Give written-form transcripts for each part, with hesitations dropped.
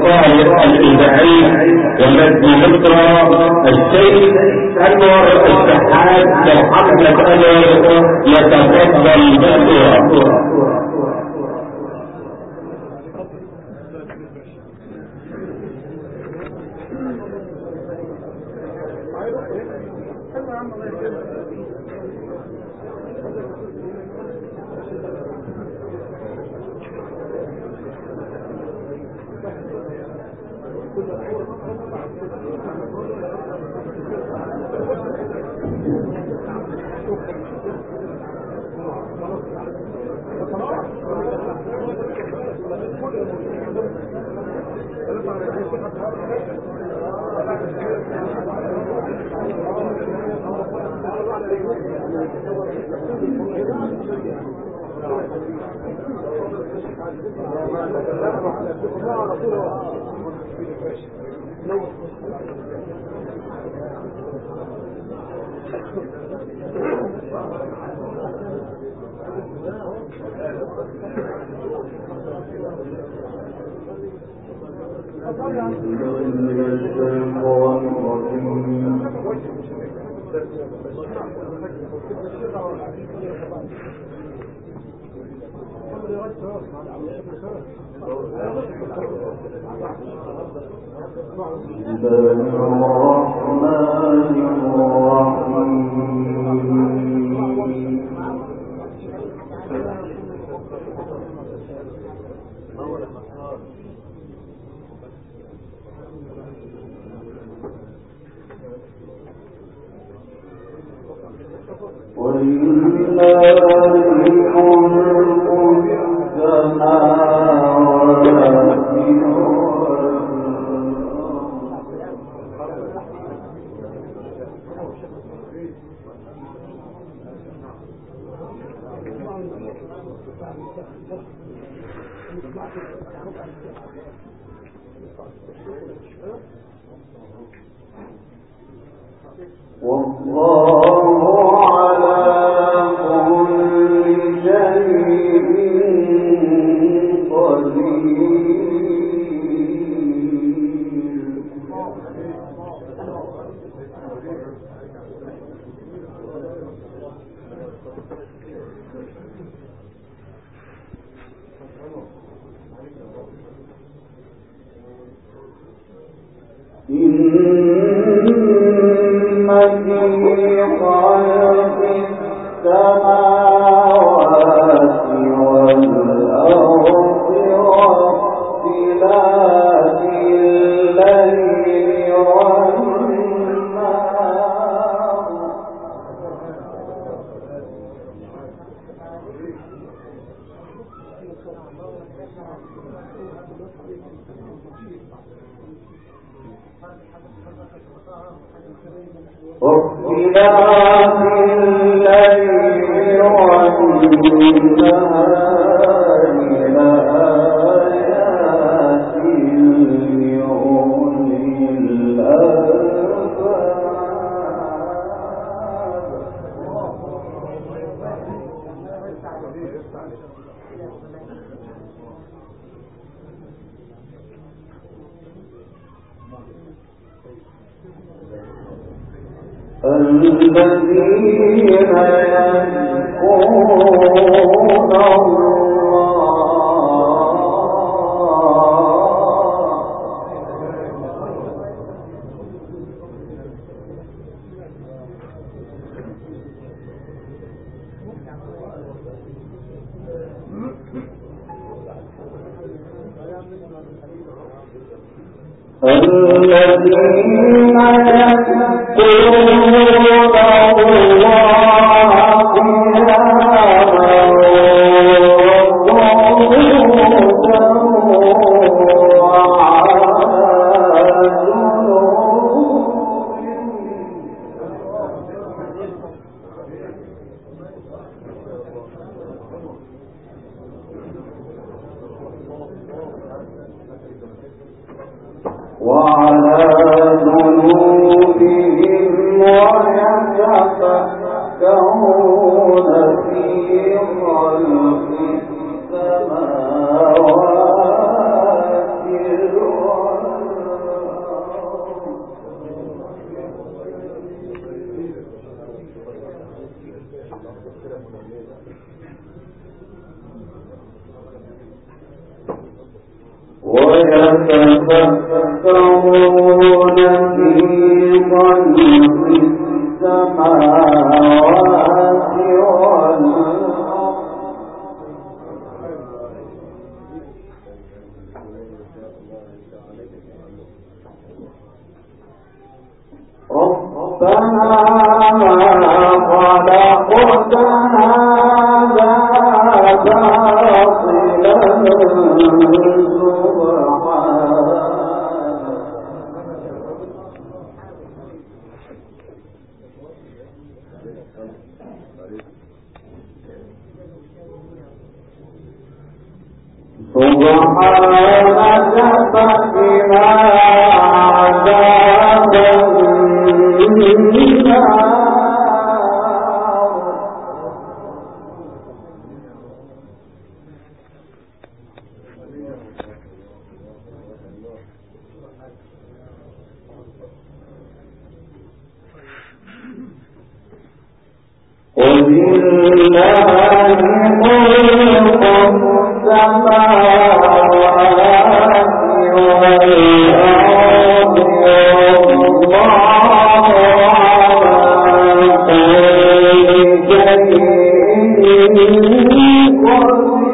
الطارق الإذاعي ومجد مصر الشيخ أنور الشحات محمد أنور يتفضل بالدعاء. الذين يذكرون يتفكرون في خلق السماوات والأرض ربنا ما خلقت هذا باطلا سبحانك فقنا عذاب ولله ملك السماوات والأرض والله على كل شيء قدير.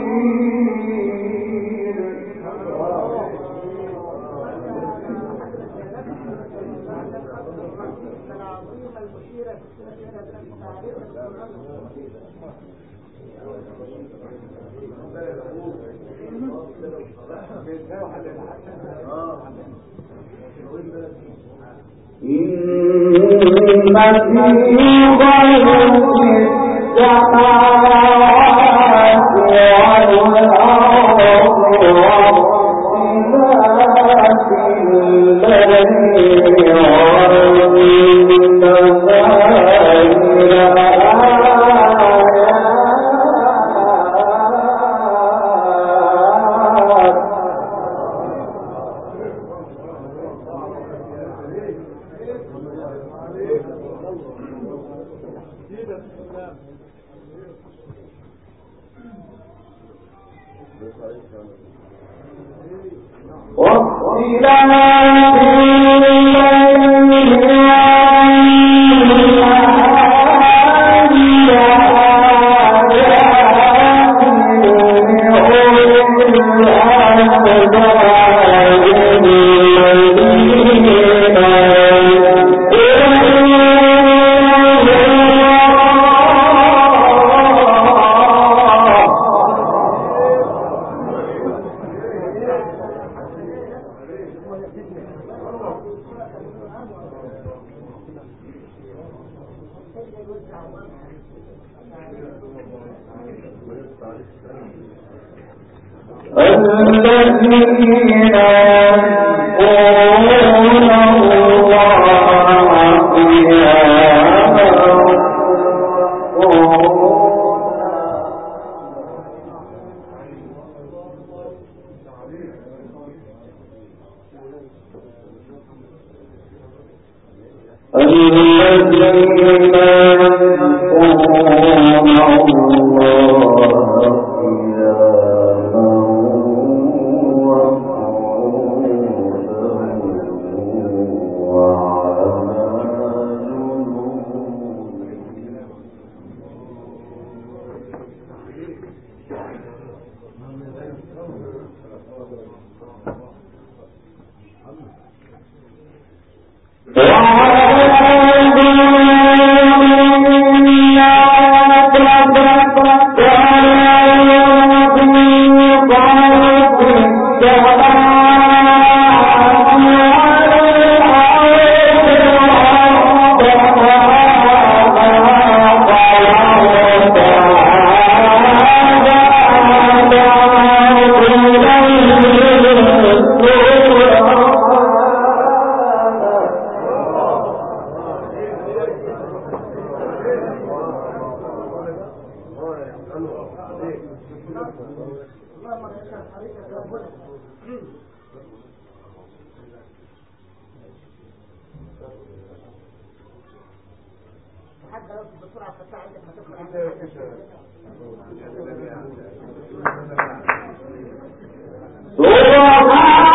الذين يذكرون الله سبحان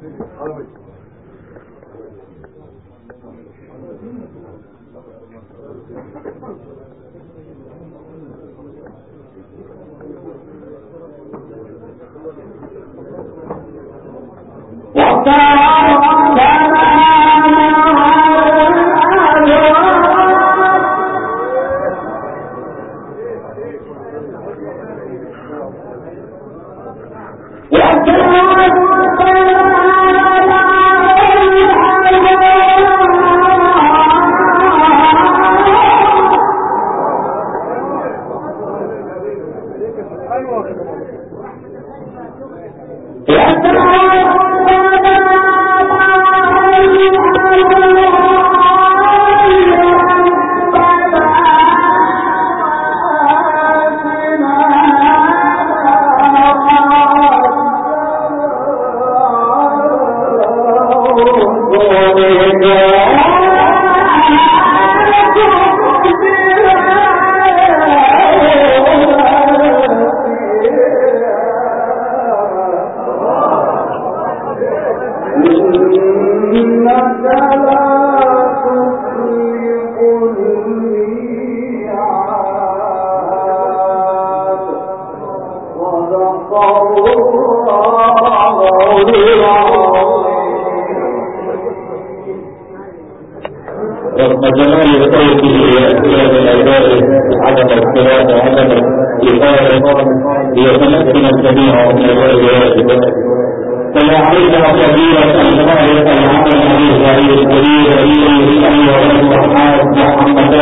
رغم جمال صوته وأسباب الأداء عدم اختلاف وعدم الإطارة ليتمكن الجميع من الواجبات. فلا عليك فضيلة أن خالق العمل الإسرائيلي الكبير الذي والصحاب محمد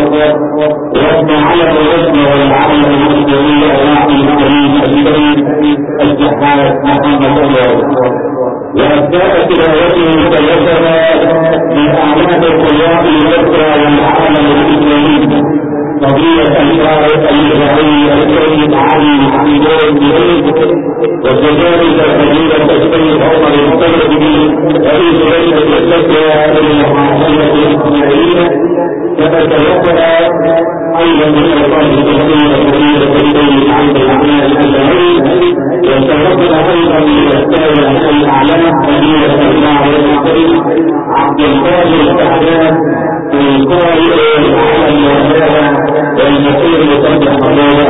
وابن على الرسم والعمل المسلمي الواحد الكريم الكريم الجحاد محمد وأبدأ تلاوته ثلاثة من أعمال القيام الأسرى والعمل الإسلامي قضية الفارق الإسرائيلي السيد علي حمدان بن وكذلك فضيلة السيد عمر الطيبي رئيس لجنة الفتوى للمحافظة الإسماعيلية كما تذكر أيضا من الفاظ التسليم فضيلة السيد عبد الرحمن الأزهري وتذكر أيضا من السادة الأعلام فضيلة المعرفة عبد القادر السعدان القائل على الموضوع والمسير لتنجح الله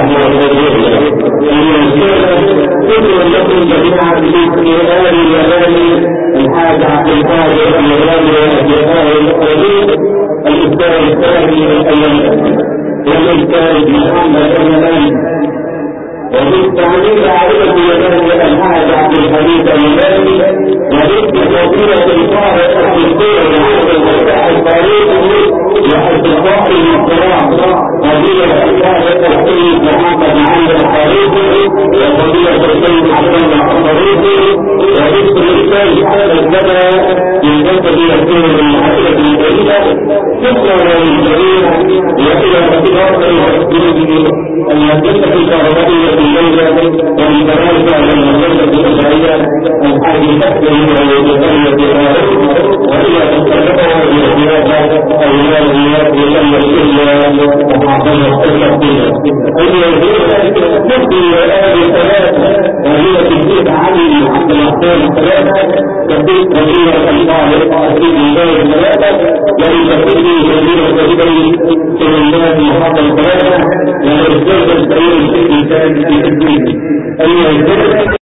كل لكم جميعا في آل اليماني الحاج عبد القادر اليماني والأصدقاء القديم الإفتاء الثاني الأيام والإفتاء محمد اليماني وبالتعليم عائلة اليماني الحاج عبد الحميد اليماني وبالتفضيلة الفارق الدكتور عبد الفتاح الفارق وأصدقائه الكرام فضيلة الفارق السيد محمد علي الفارقي وفضيلة السيد عبد الله الفارقي وباسم السيد حسن الجبل ينتمي يكون من عائلة الكريمة شكرا للجميع وإلى اختلاف المسجد المنطقة الكهربائية الليلة ومن ذلك المنطقة الإسرائيلية الحاج الأكبر والمسؤولية وهي تستمر بزيادة أولاد الناس لأن الإسلام ومعظمة التقدير أي تبدي آل ثلاثة وهي تجيب علي عبد الرحمن الثلاثة تبدي وزيرة الطاهر أسيد الله الثلاثة ولي تبدي وزيرة الكبير سليمان محمد الثلاثة ومرسل السعيد الإنسان في الدين أي الزرق